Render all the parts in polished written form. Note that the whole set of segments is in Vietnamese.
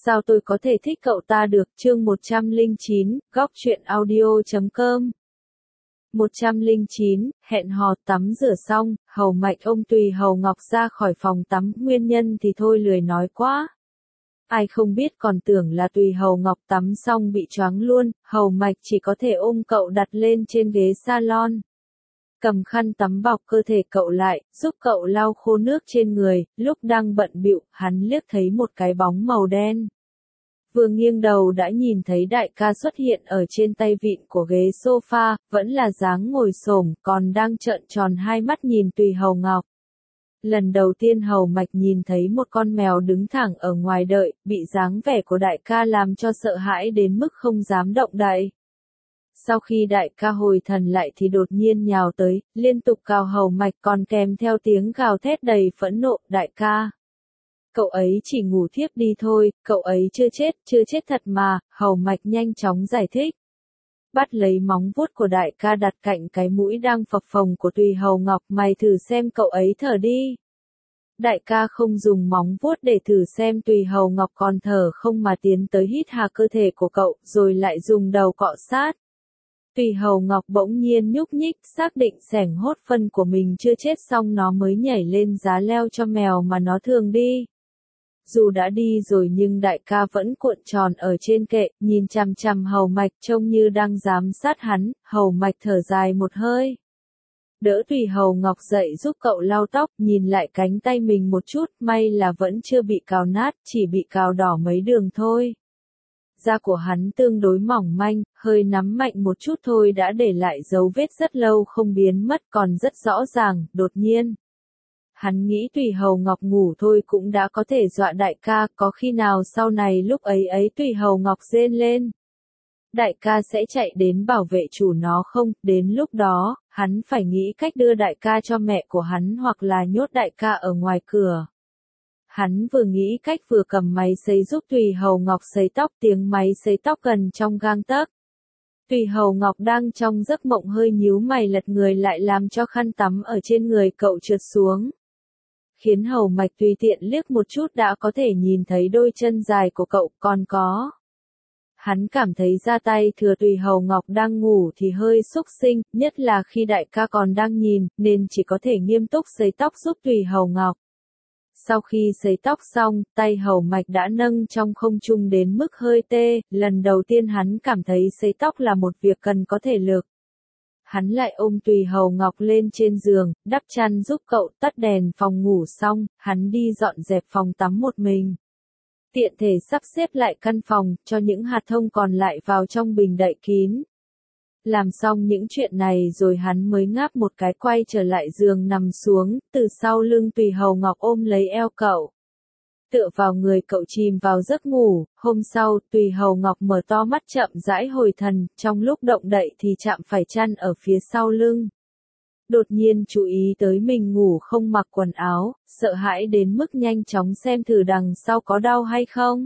Sao tôi có thể thích cậu ta được? Chương 109, góc truyện audio.com. 109, hẹn hò. Tắm rửa xong, Hầu Mạch ôm Tùy Hầu Ngọc ra khỏi phòng tắm, nguyên nhân thì thôi lười nói quá. Ai không biết còn tưởng là Tùy Hầu Ngọc tắm xong bị choáng luôn, Hầu Mạch chỉ có thể ôm cậu đặt lên trên ghế salon. Cầm khăn tắm bọc cơ thể cậu lại, giúp cậu lau khô nước trên người, lúc đang bận bịu, hắn liếc thấy một cái bóng màu đen. Vừa nghiêng đầu đã nhìn thấy đại ca xuất hiện ở trên tay vịn của ghế sofa, vẫn là dáng ngồi xổm, còn đang trợn tròn hai mắt nhìn Tùy Hầu Ngọc. Lần đầu tiên Hầu Mạch nhìn thấy một con mèo đứng thẳng ở ngoài đợi, bị dáng vẻ của đại ca làm cho sợ hãi đến mức không dám động đậy. Sau khi đại ca hồi thần lại thì đột nhiên nhào tới, liên tục cào Hầu Mạch còn kèm theo tiếng gào thét đầy phẫn nộ, đại ca. Cậu ấy chỉ ngủ thiếp đi thôi, cậu ấy chưa chết thật mà, Hầu Mạch nhanh chóng giải thích. Bắt lấy móng vuốt của đại ca đặt cạnh cái mũi đang phập phồng của Tùy Hầu Ngọc, mày thử xem cậu ấy thở đi. Đại ca không dùng móng vuốt để thử xem Tùy Hầu Ngọc còn thở không mà tiến tới hít hà cơ thể của cậu, rồi lại dùng đầu cọ sát. Tùy Hầu Ngọc bỗng nhiên nhúc nhích, xác định xẻng hốt phân của mình chưa chết xong nó mới nhảy lên giá leo cho mèo mà nó thường đi. Dù đã đi rồi nhưng đại ca vẫn cuộn tròn ở trên kệ, nhìn chằm chằm Hầu Mạch trông như đang giám sát hắn, Hầu Mạch thở dài một hơi. Đỡ Tùy Hầu Ngọc dậy giúp cậu lau tóc, nhìn lại cánh tay mình một chút, may là vẫn chưa bị cào nát, chỉ bị cào đỏ mấy đường thôi. Da của hắn tương đối mỏng manh, hơi nắm mạnh một chút thôi đã để lại dấu vết rất lâu không biến mất còn rất rõ ràng, đột nhiên. Hắn nghĩ Tùy Hầu Ngọc ngủ thôi cũng đã có thể dọa đại ca, có khi nào sau này lúc ấy Tùy Hầu Ngọc rên lên. Đại ca sẽ chạy đến bảo vệ chủ nó không, đến lúc đó, hắn phải nghĩ cách đưa đại ca cho mẹ của hắn hoặc là nhốt đại ca ở ngoài cửa. Hắn vừa nghĩ cách vừa cầm máy sấy giúp Tùy Hầu Ngọc sấy tóc, tiếng máy sấy tóc gần trong gang tấc. Tùy Hầu Ngọc đang trong giấc mộng hơi nhíu mày lật người lại làm cho khăn tắm ở trên người cậu trượt xuống. Khiến Hầu Mạch tùy tiện liếc một chút đã có thể nhìn thấy đôi chân dài của cậu, còn có. Hắn cảm thấy da tay thừa Tùy Hầu Ngọc đang ngủ thì hơi xúc sinh, nhất là khi đại ca còn đang nhìn, nên chỉ có thể nghiêm túc sấy tóc giúp Tùy Hầu Ngọc. Sau khi sấy tóc xong, tay Hầu Mạch đã nâng trong không trung đến mức hơi tê, lần đầu tiên hắn cảm thấy sấy tóc là một việc cần có thể lực. Hắn lại ôm Tùy Hầu Ngọc lên trên giường, đắp chăn giúp cậu, tắt đèn phòng ngủ xong, hắn đi dọn dẹp phòng tắm một mình. Tiện thể sắp xếp lại căn phòng, cho những hạt thông còn lại vào trong bình đậy kín. Làm xong những chuyện này rồi hắn mới ngáp một cái quay trở lại giường nằm xuống, từ sau lưng Tùy Hầu Ngọc ôm lấy eo cậu. Tựa vào người cậu chìm vào giấc ngủ, hôm sau, Tùy Hầu Ngọc mở to mắt chậm rãi hồi thần, trong lúc động đậy thì chạm phải chăn ở phía sau lưng. Đột nhiên chú ý tới mình ngủ không mặc quần áo, sợ hãi đến mức nhanh chóng xem thử đằng sau có đau hay không.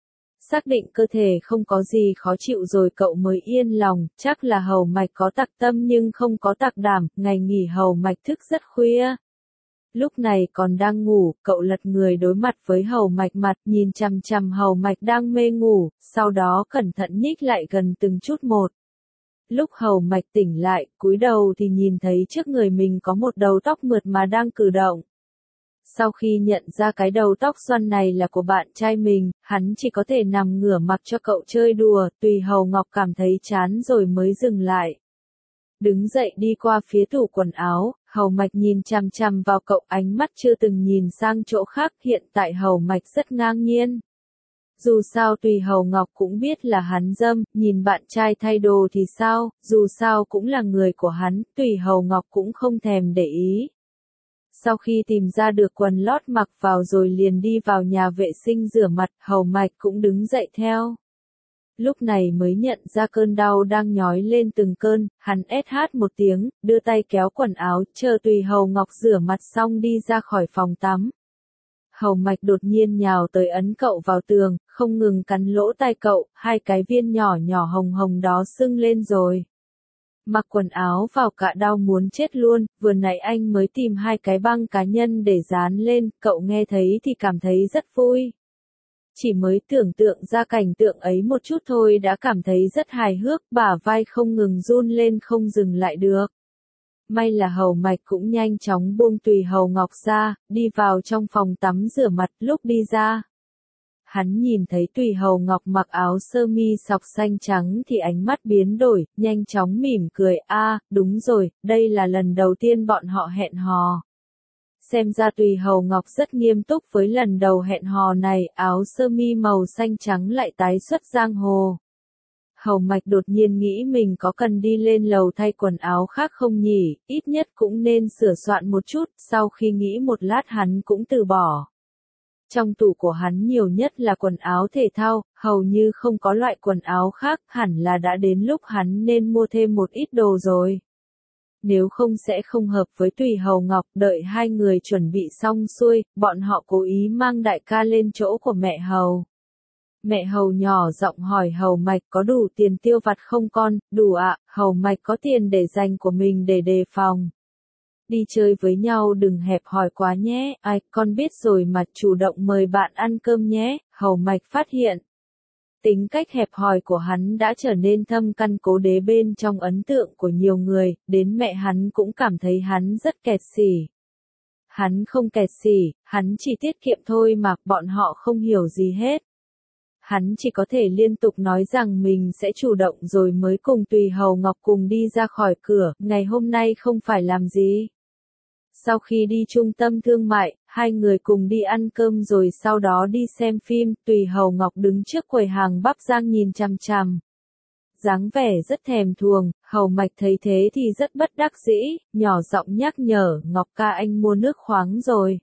Xác định cơ thể không có gì khó chịu rồi cậu mới yên lòng, chắc là Hầu Mạch có tặc tâm nhưng không có tặc đảm, ngày nghỉ Hầu Mạch thức rất khuya. Lúc này còn đang ngủ, cậu lật người đối mặt với Hầu Mạch mặt nhìn chằm chằm Hầu Mạch đang mê ngủ, sau đó cẩn thận nhích lại gần từng chút một. Lúc Hầu Mạch tỉnh lại, cúi đầu thì nhìn thấy trước người mình có một đầu tóc mượt mà đang cử động. Sau khi nhận ra cái đầu tóc xoăn này là của bạn trai mình, hắn chỉ có thể nằm ngửa mặc cho cậu chơi đùa, Tùy Hầu Ngọc cảm thấy chán rồi mới dừng lại. Đứng dậy đi qua phía tủ quần áo, Hầu Mạch nhìn chằm chằm vào cậu, ánh mắt chưa từng nhìn sang chỗ khác, hiện tại Hầu Mạch rất ngang nhiên. Dù sao Tùy Hầu Ngọc cũng biết là hắn dâm, nhìn bạn trai thay đồ thì sao, dù sao cũng là người của hắn, Tùy Hầu Ngọc cũng không thèm để ý. Sau khi tìm ra được quần lót mặc vào rồi liền đi vào nhà vệ sinh rửa mặt, Hầu Mạch cũng đứng dậy theo. Lúc này mới nhận ra cơn đau đang nhói lên từng cơn, hắn SH một tiếng, đưa tay kéo quần áo, chờ Tùy Hầu Ngọc rửa mặt xong đi ra khỏi phòng tắm. Hầu Mạch đột nhiên nhào tới ấn cậu vào tường, không ngừng cắn lỗ tai cậu, hai cái viên nhỏ nhỏ hồng hồng đó sưng lên rồi. Mặc quần áo vào cả đau muốn chết luôn, vừa nãy anh mới tìm hai cái băng cá nhân để dán lên, cậu nghe thấy thì cảm thấy rất vui. Chỉ mới tưởng tượng ra cảnh tượng ấy một chút thôi đã cảm thấy rất hài hước, bả vai không ngừng run lên không dừng lại được. May là Hầu Mạch cũng nhanh chóng buông Tùy Hầu Ngọc ra, đi vào trong phòng tắm rửa mặt. Lúc đi ra, hắn nhìn thấy Tùy Hầu Ngọc mặc áo sơ mi sọc xanh trắng thì ánh mắt biến đổi, nhanh chóng mỉm cười, đúng rồi, đây là lần đầu tiên bọn họ hẹn hò. Xem ra Tùy Hầu Ngọc rất nghiêm túc với lần đầu hẹn hò này, áo sơ mi màu xanh trắng lại tái xuất giang hồ. Hầu Mạch đột nhiên nghĩ mình có cần đi lên lầu thay quần áo khác không nhỉ, ít nhất cũng nên sửa soạn một chút, sau khi nghĩ một lát hắn cũng từ bỏ. Trong tủ của hắn nhiều nhất là quần áo thể thao, hầu như không có loại quần áo khác, hẳn là đã đến lúc hắn nên mua thêm một ít đồ rồi. Nếu không sẽ không hợp với Tùy Hầu Ngọc. Đợi hai người chuẩn bị xong xuôi, bọn họ cố ý mang đại ca lên chỗ của mẹ Hầu. Mẹ Hầu nhỏ giọng hỏi Hầu Mạch có đủ tiền tiêu vặt không con? Đủ ạ, Hầu Mạch có tiền để dành của mình để đề phòng. Đi chơi với nhau đừng hẹp hòi quá nhé, ai, con biết rồi mà, chủ động mời bạn ăn cơm nhé. Hầu Mạch phát hiện tính cách hẹp hòi của hắn đã trở nên thâm căn cố đế bên trong ấn tượng của nhiều người, đến mẹ hắn cũng cảm thấy hắn rất kẹt xỉ. Hắn không kẹt xỉ, hắn chỉ tiết kiệm thôi mà, bọn họ không hiểu gì hết. Hắn chỉ có thể liên tục nói rằng mình sẽ chủ động rồi mới cùng Tùy Hầu Ngọc cùng đi ra khỏi cửa, ngày hôm nay không phải làm gì. Sau khi đi trung tâm thương mại, hai người cùng đi ăn cơm rồi sau đó đi xem phim, Tùy Hầu Ngọc đứng trước quầy hàng bắp rang nhìn chằm chằm. Dáng vẻ rất thèm thuồng, Hầu Mạch thấy thế thì rất bất đắc dĩ, nhỏ giọng nhắc nhở, Ngọc ca anh mua nước khoáng rồi.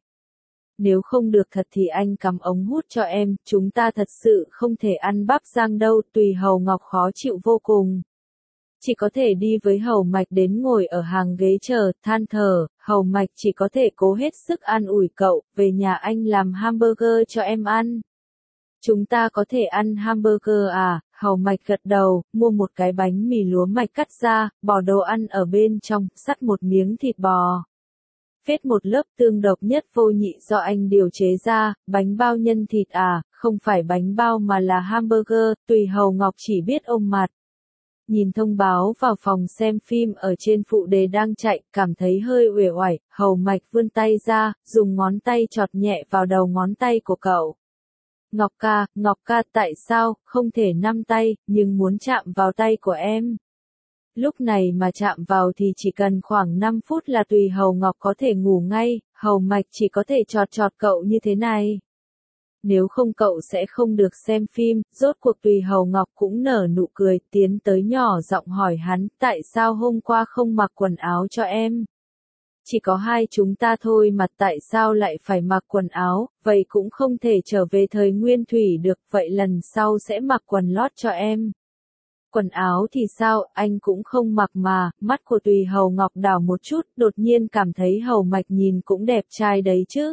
Nếu không được thật thì anh cắm ống hút cho em, chúng ta thật sự không thể ăn bắp rang đâu. Tùy Hầu Ngọc khó chịu vô cùng. Chỉ có thể đi với Hầu Mạch đến ngồi ở hàng ghế chờ, than thở, Hầu Mạch chỉ có thể cố hết sức an ủi cậu, về nhà anh làm hamburger cho em ăn. Chúng ta có thể ăn hamburger à? Hầu Mạch gật đầu, mua một cái bánh mì lúa mạch cắt ra, bỏ đồ ăn ở bên trong, sắt một miếng thịt bò. Phết một lớp tương độc nhất vô nhị do anh điều chế ra, bánh bao nhân thịt à, không phải bánh bao mà là hamburger. Tùy Hầu Ngọc chỉ biết ôm mặt. Nhìn thông báo vào phòng xem phim ở trên phụ đề đang chạy, cảm thấy hơi uể oải, Hầu Mạch vươn tay ra, dùng ngón tay chọt nhẹ vào đầu ngón tay của cậu. Ngọc ca, tại sao, không thể nắm tay, nhưng muốn chạm vào tay của em. Lúc này mà chạm vào thì chỉ cần khoảng 5 phút là Tùy Hầu Ngọc có thể ngủ ngay, Hầu Mạch chỉ có thể chọt chọt cậu như thế này. Nếu không cậu sẽ không được xem phim. Rốt cuộc Tùy Hầu Ngọc cũng nở nụ cười, tiến tới nhỏ giọng hỏi hắn, tại sao hôm qua không mặc quần áo cho em? Chỉ có hai chúng ta thôi mà tại sao lại phải mặc quần áo, vậy cũng không thể trở về thời nguyên thủy được, vậy lần sau sẽ mặc quần lót cho em. Quần áo thì sao, anh cũng không mặc mà. Mắt của Tùy Hầu Ngọc đảo một chút, đột nhiên cảm thấy Hầu Mạch nhìn cũng đẹp trai đấy chứ.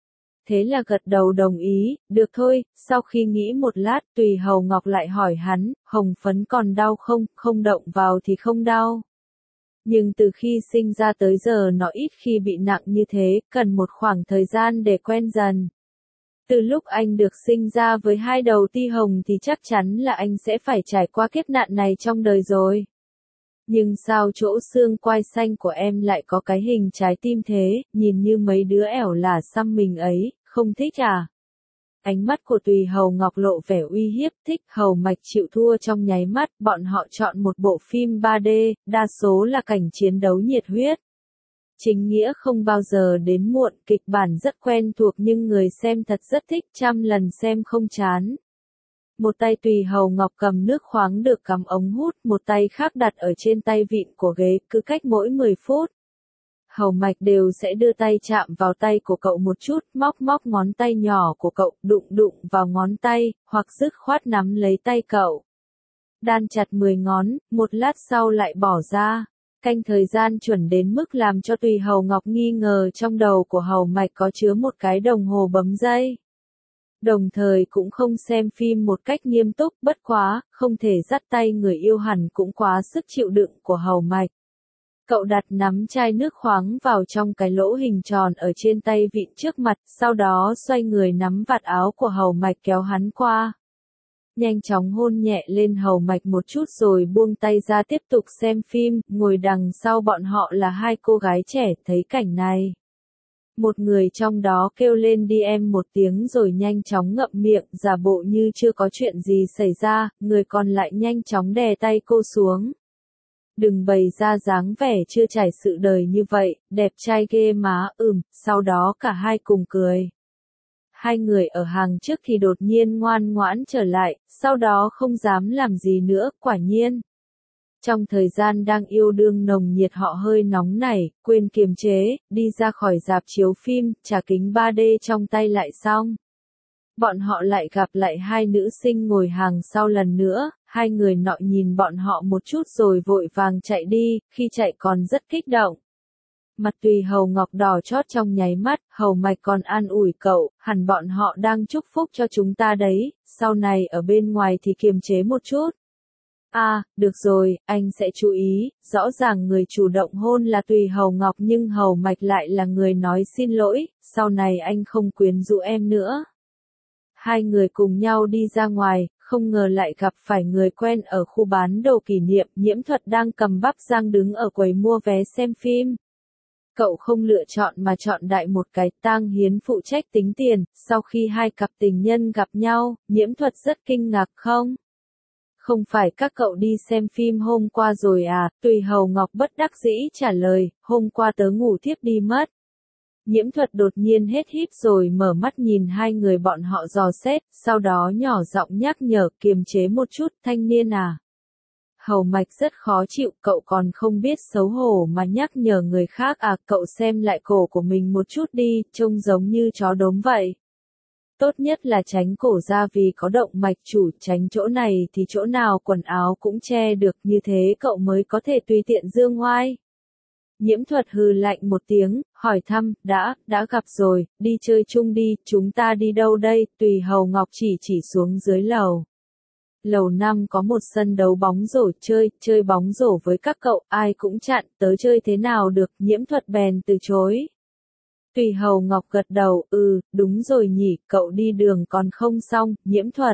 Thế là gật đầu đồng ý, được thôi. Sau khi nghĩ một lát, Tùy Hầu Ngọc lại hỏi hắn, hồng phấn còn đau không? Không động vào thì không đau. Nhưng từ khi sinh ra tới giờ nó ít khi bị nặng như thế, cần một khoảng thời gian để quen dần. Từ lúc anh được sinh ra với hai đầu ti hồng thì chắc chắn là anh sẽ phải trải qua kiếp nạn này trong đời rồi. Nhưng sao chỗ xương quai xanh của em lại có cái hình trái tim thế, nhìn như mấy đứa ẻo lả xăm mình ấy, không thích à? Ánh mắt của Tùy Hầu Ngọc lộ vẻ uy hiếp, thích. Hầu Mạch chịu thua trong nháy mắt, bọn họ chọn một bộ phim 3D, đa số là cảnh chiến đấu nhiệt huyết. Chính nghĩa không bao giờ đến muộn, kịch bản rất quen thuộc nhưng người xem thật rất thích, trăm lần xem không chán. Một tay Tùy Hầu Ngọc cầm nước khoáng được cắm ống hút, một tay khác đặt ở trên tay vịn của ghế, cứ cách mỗi 10 phút. Hầu Mạch đều sẽ đưa tay chạm vào tay của cậu một chút, móc ngón tay nhỏ của cậu, đụng vào ngón tay, hoặc dứt khoát nắm lấy tay cậu. Đan chặt 10 ngón, một lát sau lại bỏ ra. Canh thời gian chuẩn đến mức làm cho Tùy Hầu Ngọc nghi ngờ trong đầu của Hầu Mạch có chứa một cái đồng hồ bấm giây. Đồng thời cũng không xem phim một cách nghiêm túc, bất quá, không thể dắt tay người yêu hẳn cũng quá sức chịu đựng của Hầu Mạch. Cậu đặt nắm chai nước khoáng vào trong cái lỗ hình tròn ở trên tay vịn trước mặt, sau đó xoay người nắm vạt áo của Hầu Mạch kéo hắn qua. Nhanh chóng hôn nhẹ lên Hầu Mạch một chút rồi buông tay ra tiếp tục xem phim, ngồi đằng sau bọn họ là hai cô gái trẻ thấy cảnh này. Một người trong đó kêu lên đi em một tiếng rồi nhanh chóng ngậm miệng, giả bộ như chưa có chuyện gì xảy ra, người còn lại nhanh chóng đè tay cô xuống. Đừng bày ra dáng vẻ chưa trải sự đời như vậy, đẹp trai ghê má, sau đó cả hai cùng cười. Hai người ở hàng trước thì đột nhiên ngoan ngoãn trở lại, sau đó không dám làm gì nữa, quả nhiên. Trong thời gian đang yêu đương nồng nhiệt họ hơi nóng nảy, quên kiềm chế, đi ra khỏi rạp chiếu phim, trả kính 3D trong tay lại xong. Bọn họ lại gặp lại hai nữ sinh ngồi hàng sau lần nữa, hai người nọ nhìn bọn họ một chút rồi vội vàng chạy đi, khi chạy còn rất kích động. Mặt Tùy Hầu Ngọc đỏ chót trong nháy mắt, Hầu Mạch còn an ủi cậu, hẳn bọn họ đang chúc phúc cho chúng ta đấy, sau này ở bên ngoài thì kiềm chế một chút. Được rồi, anh sẽ chú ý, rõ ràng người chủ động hôn là Tùy Hầu Ngọc nhưng Hầu Mạch lại là người nói xin lỗi, sau này anh không quyến rũ em nữa. Hai người cùng nhau đi ra ngoài, không ngờ lại gặp phải người quen ở khu bán đồ kỷ niệm, Nhiễm Thuật đang cầm bắp rang đứng ở quầy mua vé xem phim. Cậu không lựa chọn mà chọn đại một cái, Tang Hiến phụ trách tính tiền, sau khi hai cặp tình nhân gặp nhau, Nhiễm Thuật rất kinh ngạc không? Không phải các cậu đi xem phim hôm qua rồi à, Tùy Hầu Ngọc bất đắc dĩ trả lời, hôm qua tớ ngủ thiếp đi mất. Nhiễm Thuật đột nhiên hết híp rồi mở mắt nhìn hai người bọn họ dò xét, sau đó nhỏ giọng nhắc nhở kiềm chế một chút, thanh niên à. Hầu Mạch rất khó chịu, cậu còn không biết xấu hổ mà nhắc nhở người khác à, cậu xem lại cổ của mình một chút đi, trông giống như chó đốm vậy. Tốt nhất là tránh cổ ra vì có động mạch chủ, tránh chỗ này thì chỗ nào quần áo cũng che được, như thế cậu mới có thể tùy tiện dương oai. Nhiễm Thuật hừ lạnh một tiếng, hỏi thăm, đã gặp rồi, đi chơi chung đi, chúng ta đi đâu đây, Tùy Hầu Ngọc chỉ xuống dưới lầu. Lầu 5 có một sân đấu bóng rổ, chơi bóng rổ với các cậu, ai cũng chặn, tớ chơi thế nào được, Nhiễm Thuật bèn từ chối. Tùy Hầu Ngọc gật đầu, đúng rồi nhỉ, cậu đi đường còn không xong, Nhiễm Thuật.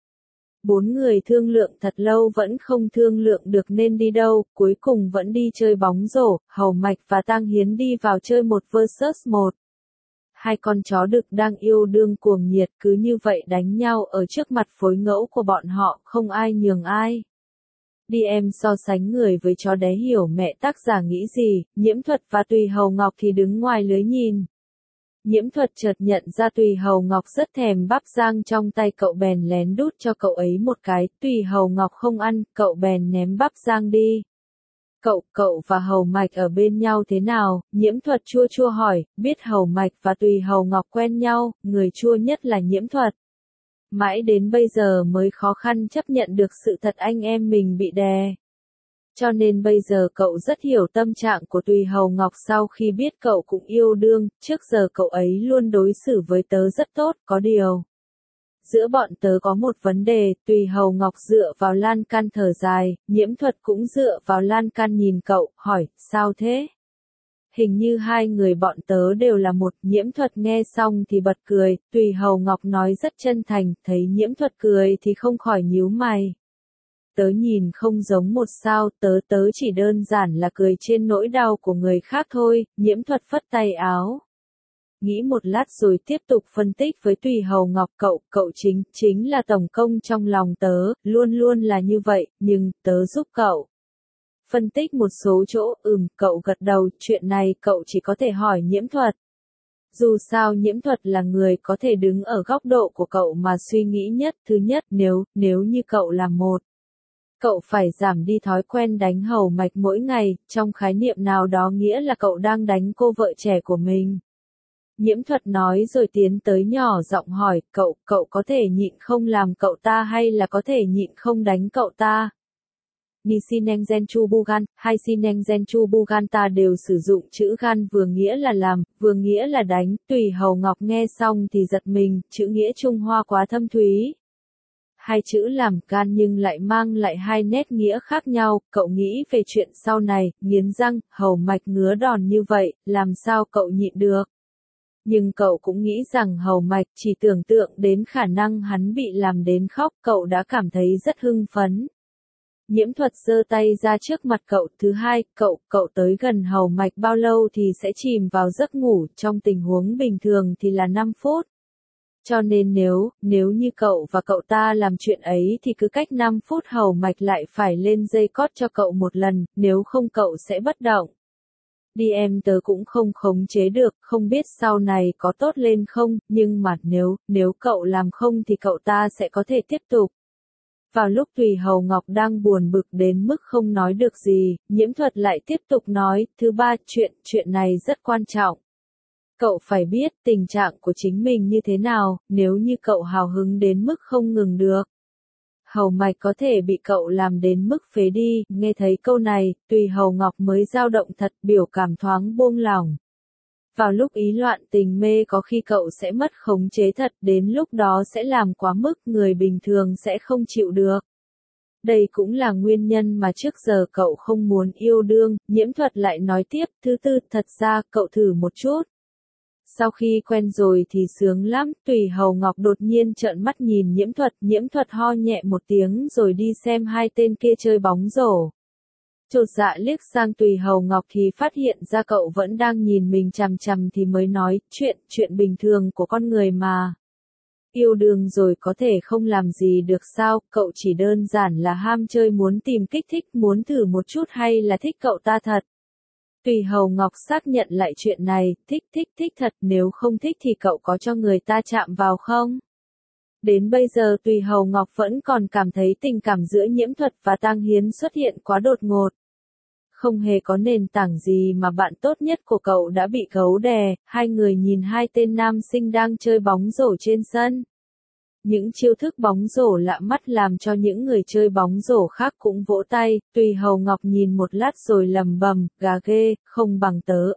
Bốn người thương lượng thật lâu vẫn không thương lượng được nên đi đâu, cuối cùng vẫn đi chơi bóng rổ, Hầu Mạch và Tang Hiến đi vào chơi 1 vs 1. Hai con chó đực đang yêu đương cuồng nhiệt cứ như vậy đánh nhau ở trước mặt phối ngẫu của bọn họ, không ai nhường ai. Đi em so sánh người với chó đé hiểu mẹ tác giả nghĩ gì, Nhiễm Thuật và Tùy Hầu Ngọc thì đứng ngoài lưới nhìn. Nhiễm Thuật chợt nhận ra Tùy Hầu Ngọc rất thèm bắp rang trong tay cậu bèn lén đút cho cậu ấy một cái, Tùy Hầu Ngọc không ăn, cậu bèn ném bắp rang đi. Cậu và Hầu Mạch ở bên nhau thế nào? Nhiễm Thuật chua chua hỏi, biết Hầu Mạch và Tùy Hầu Ngọc quen nhau, người chua nhất là Nhiễm Thuật. Mãi đến bây giờ mới khó khăn chấp nhận được sự thật anh em mình bị đè. Cho nên bây giờ cậu rất hiểu tâm trạng của Tùy Hầu Ngọc sau khi biết cậu cũng yêu đương, trước giờ cậu ấy luôn đối xử với tớ rất tốt, có điều. Giữa bọn tớ có một vấn đề, Tùy Hầu Ngọc dựa vào lan can thở dài, Nhiễm Thuật cũng dựa vào lan can nhìn cậu, hỏi, sao thế? Hình như hai người bọn tớ đều là một, Nhiễm Thuật nghe xong thì bật cười, Tùy Hầu Ngọc nói rất chân thành, thấy Nhiễm Thuật cười thì không khỏi nhíu mày. Tớ nhìn không giống một sao, tớ chỉ đơn giản là cười trên nỗi đau của người khác thôi, Nhiễm Thuật phất tay áo. Nghĩ một lát rồi tiếp tục phân tích với Tùy Hầu Ngọc, cậu chính là tổng công trong lòng tớ, luôn luôn là như vậy, nhưng tớ giúp cậu. Phân tích một số chỗ, cậu gật đầu, chuyện này cậu chỉ có thể hỏi Nhiễm Thuật. Dù sao Nhiễm Thuật là người có thể đứng ở góc độ của cậu mà suy nghĩ nhất, thứ nhất, nếu như cậu là một. Cậu phải giảm đi thói quen đánh Hầu Mạch mỗi ngày, trong khái niệm nào đó nghĩa là cậu đang đánh cô vợ trẻ của mình. Nhiễm Thuật nói rồi tiến tới nhỏ giọng hỏi, cậu có thể nhịn không làm cậu ta hay là có thể nhịn không đánh cậu ta? Nisinengzen chu bugan, hay Sinengzen chu bugan ta đều sử dụng chữ gan vừa nghĩa là làm, vừa nghĩa là đánh, Tùy Hầu Ngọc nghe xong thì giật mình, chữ nghĩa Trung Hoa quá thâm thúy. hai chữ làm can nhưng lại mang lại hai nét nghĩa khác nhau, cậu nghĩ về chuyện sau này, nghiến răng, hầu mạch ngứa đòn như vậy, làm sao cậu nhịn được. Nhưng cậu cũng nghĩ rằng hầu mạch chỉ tưởng tượng đến khả năng hắn bị làm đến khóc, cậu đã cảm thấy rất hưng phấn. Nhiễm Thuật giơ tay ra trước mặt cậu. Thứ hai, cậu tới gần hầu mạch bao lâu thì sẽ chìm vào giấc ngủ, trong tình huống bình thường thì là 5 phút. Cho nên nếu như cậu và cậu ta làm chuyện ấy thì cứ cách 5 phút hầu mạch lại phải lên dây cót cho cậu một lần, nếu không cậu sẽ bất động. Đi em tớ cũng không khống chế được, không biết sau này có tốt lên không, nhưng mà nếu cậu làm không thì cậu ta sẽ có thể tiếp tục. Vào lúc Tùy Hầu Ngọc đang buồn bực đến mức không nói được gì, Nhiễm Thuật lại tiếp tục nói, thứ ba, chuyện này rất quan trọng. Cậu phải biết tình trạng của chính mình như thế nào, nếu như cậu hào hứng đến mức không ngừng được. Hầu mạch có thể bị cậu làm đến mức phế đi, nghe thấy câu này, Tùy Hầu Ngọc mới dao động thật, biểu cảm thoáng buông lỏng. Vào lúc ý loạn tình mê có khi cậu sẽ mất khống chế thật, đến lúc đó sẽ làm quá mức, người bình thường sẽ không chịu được. Đây cũng là nguyên nhân mà trước giờ cậu không muốn yêu đương. Nhiễm Thuật lại nói tiếp, thứ tư, thật ra cậu thử một chút. Sau khi quen rồi thì sướng lắm. Tùy Hầu Ngọc đột nhiên trợn mắt nhìn Nhiễm Thuật ho nhẹ một tiếng rồi đi xem hai tên kia chơi bóng rổ. Chột dạ liếc sang Tùy Hầu Ngọc thì phát hiện ra cậu vẫn đang nhìn mình chằm chằm thì mới nói, chuyện bình thường của con người mà. Yêu đương rồi có thể không làm gì được sao, cậu chỉ đơn giản là ham chơi, muốn tìm kích thích, muốn thử một chút, hay là thích cậu ta thật. Tùy Hầu Ngọc xác nhận lại chuyện này, thích thật, nếu không thích thì cậu có cho người ta chạm vào không? Đến bây giờ Tùy Hầu Ngọc vẫn còn cảm thấy tình cảm giữa Nhiễm Thuật và Tang Hiến xuất hiện quá đột ngột. Không hề có nền tảng gì mà bạn tốt nhất của cậu đã bị gấu đè, hai người nhìn hai tên nam sinh đang chơi bóng rổ trên sân. Những chiêu thức bóng rổ lạ mắt làm cho những người chơi bóng rổ khác cũng vỗ tay. Tùy Hầu Ngọc nhìn một lát rồi lầm bầm, gà ghê, không bằng tớ.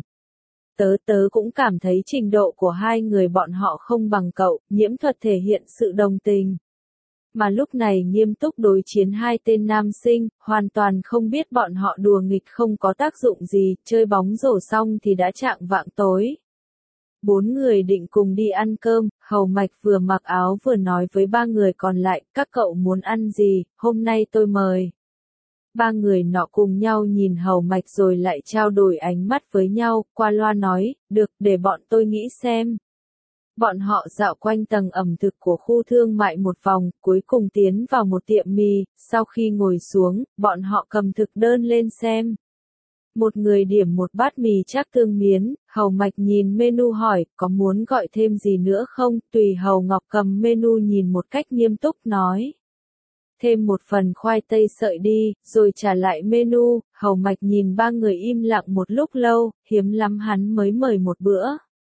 Tớ cũng cảm thấy trình độ của hai người bọn họ không bằng cậu. Nhiễm Thuật thể hiện sự đồng tình. Mà lúc này nghiêm túc đối chiến hai tên nam sinh, hoàn toàn không biết bọn họ đùa nghịch không có tác dụng gì, chơi bóng rổ xong thì đã chạng vạng tối. Bốn người định cùng đi ăn cơm, hầu mạch vừa mặc áo vừa nói với ba người còn lại, các cậu muốn ăn gì, hôm nay tôi mời. Ba người nọ cùng nhau nhìn hầu mạch rồi lại trao đổi ánh mắt với nhau, qua loa nói, được, để bọn tôi nghĩ xem. Bọn họ dạo quanh tầng ẩm thực của khu thương mại một vòng, cuối cùng tiến vào một tiệm mì, sau khi ngồi xuống, bọn họ cầm thực đơn lên xem. Một người điểm một bát mì trắc tương miến, hầu mạch nhìn menu hỏi, có muốn gọi thêm gì nữa không? Tùy Hầu Ngọc cầm menu nhìn một cách nghiêm túc nói. Thêm một phần khoai tây sợi đi, rồi trả lại menu, hầu mạch nhìn ba người im lặng một lúc lâu, hiếm lắm hắn mới mời một bữa.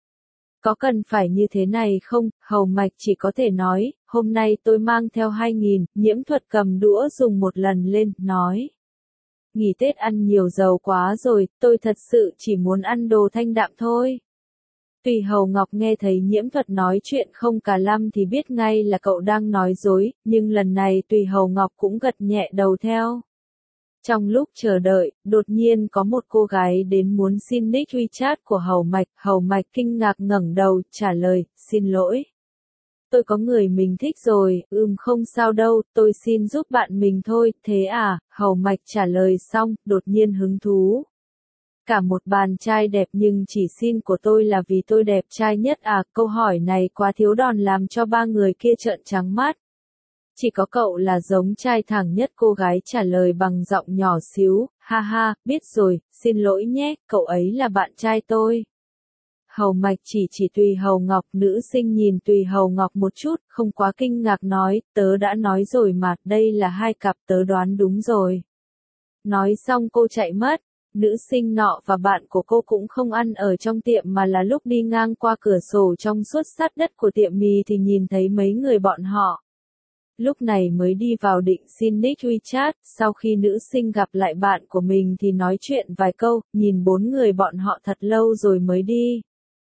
Có cần phải như thế này không? Hầu mạch chỉ có thể nói, hôm nay tôi mang theo 2.000, Nhiễm Thuật cầm đũa dùng một lần lên, nói. Nghỉ Tết ăn nhiều dầu quá rồi, tôi thật sự chỉ muốn ăn đồ thanh đạm thôi. Tùy Hầu Ngọc nghe thấy Nhiễm Thuật nói chuyện không cả lăm thì biết ngay là cậu đang nói dối, nhưng lần này Tùy Hầu Ngọc cũng gật nhẹ đầu theo. Trong lúc chờ đợi, đột nhiên có một cô gái đến muốn xin nick WeChat của Hầu Mạch kinh ngạc ngẩng đầu, trả lời, xin lỗi. Tôi có người mình thích rồi, không sao đâu, tôi xin giúp bạn mình thôi, thế à, Hầu Mạch trả lời xong, đột nhiên hứng thú. Cả một bàn trai đẹp nhưng chỉ xin của tôi là vì tôi đẹp trai nhất à, câu hỏi này quá thiếu đòn làm cho ba người kia trợn trắng mắt. Chỉ có cậu là giống trai thẳng nhất, cô gái trả lời bằng giọng nhỏ xíu, ha ha, biết rồi, xin lỗi nhé, cậu ấy là bạn trai tôi. Hầu Mạch chỉ Tùy Hầu Ngọc, nữ sinh nhìn Tùy Hầu Ngọc một chút, không quá kinh ngạc nói, tớ đã nói rồi mà, đây là hai cặp, tớ đoán đúng rồi. Nói xong cô chạy mất, nữ sinh nọ và bạn của cô cũng không ăn ở trong tiệm mà là lúc đi ngang qua cửa sổ trong suốt sát đất của tiệm mì thì nhìn thấy mấy người bọn họ. Lúc này mới đi vào định xin nick WeChat, sau khi nữ sinh gặp lại bạn của mình thì nói chuyện vài câu, nhìn bốn người bọn họ thật lâu rồi mới đi.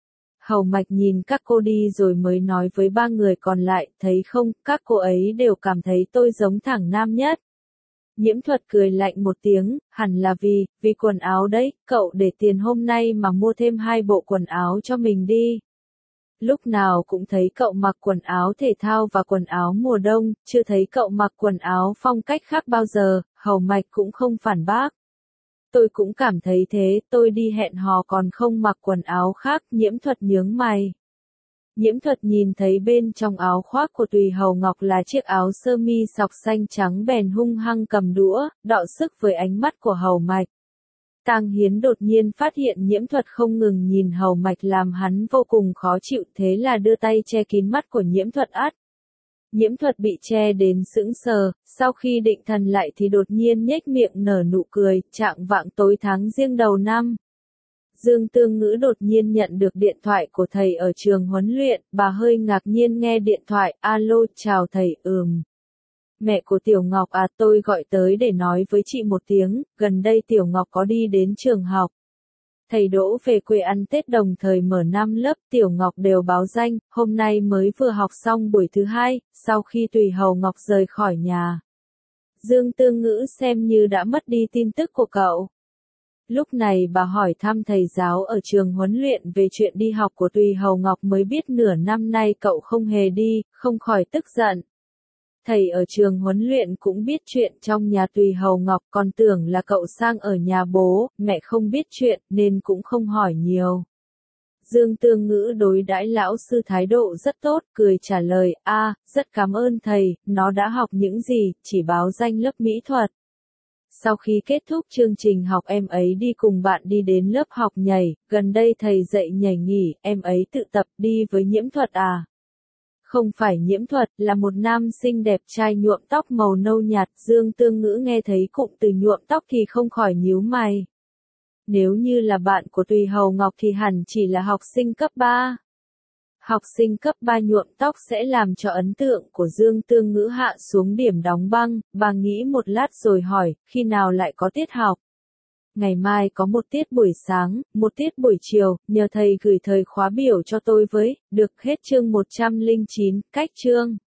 Hầu Mạch nhìn các cô đi rồi mới nói với ba người còn lại, thấy không, các cô ấy đều cảm thấy tôi giống thằng nam nhất. Nhiễm Thuật cười lạnh một tiếng, hẳn là vì quần áo đấy, cậu để tiền hôm nay mà mua thêm 2 bộ quần áo cho mình đi. Lúc nào cũng thấy cậu mặc quần áo thể thao và quần áo mùa đông, chưa thấy cậu mặc quần áo phong cách khác bao giờ, Hầu Mạch cũng không phản bác. Tôi cũng cảm thấy thế, tôi đi hẹn hò còn không mặc quần áo khác, Nhiễm Thuật nhướng mày. Nhiễm Thuật nhìn thấy bên trong áo khoác của Tùy Hầu Ngọc là chiếc áo sơ mi sọc xanh trắng bèn hung hăng cầm đũa, đọ sức với ánh mắt của Hầu Mạch. Tang Hiến đột nhiên phát hiện Nhiễm Thuật không ngừng nhìn Hầu Mạch làm hắn vô cùng khó chịu, thế là đưa tay che kín mắt của Nhiễm Thuật ắt. Nhiễm Thuật bị che đến sững sờ, sau khi định thần lại thì đột nhiên nhếch miệng nở nụ cười, trạng vạng tối tháng Giêng đầu năm. Dương Tương Ngữ đột nhiên nhận được điện thoại của thầy ở trường huấn luyện, bà hơi ngạc nhiên nghe điện thoại, alo, chào thầy, Mẹ của Tiểu Ngọc à, tôi gọi tới để nói với chị một tiếng, gần đây Tiểu Ngọc có đi đến trường học. Thầy Đỗ về quê ăn Tết đồng thời mở 5 lớp, Tiểu Ngọc đều báo danh, hôm nay mới vừa học xong buổi thứ 2, sau khi Tùy Hầu Ngọc rời khỏi nhà. Dương Tương Ngữ xem như đã mất đi tin tức của cậu. Lúc này bà hỏi thăm thầy giáo ở trường huấn luyện về chuyện đi học của Tùy Hầu Ngọc mới biết nửa năm nay cậu không hề đi, không khỏi tức giận. Thầy ở trường huấn luyện cũng biết chuyện trong nhà Tùy Hầu Ngọc, còn tưởng là cậu sang ở nhà bố, mẹ không biết chuyện nên cũng không hỏi nhiều. Dương Tương Ngữ đối đãi lão sư thái độ rất tốt, cười trả lời, rất cảm ơn thầy, nó đã học những gì, chỉ báo danh lớp mỹ thuật. Sau khi kết thúc chương trình học em ấy đi cùng bạn đi đến lớp học nhảy, gần đây thầy dạy nhảy nghỉ, em ấy tự tập đi với Nhiễm Thuật à? Không phải Nhiễm Thuật, là một nam sinh đẹp trai nhuộm tóc màu nâu nhạt, Dương Tương Ngữ nghe thấy cụm từ nhuộm tóc thì không khỏi nhíu mày. Nếu như là bạn của Tùy Hầu Ngọc thì hẳn chỉ là học sinh cấp 3. Học sinh cấp 3 nhuộm tóc sẽ làm cho ấn tượng của Dương Tương Ngữ hạ xuống điểm đóng băng, bà nghĩ một lát rồi hỏi, khi nào lại có tiết học? Ngày mai có một tiết buổi sáng, một tiết buổi chiều, nhờ thầy gửi thời khóa biểu cho tôi với, được hết chương 109, cách chương.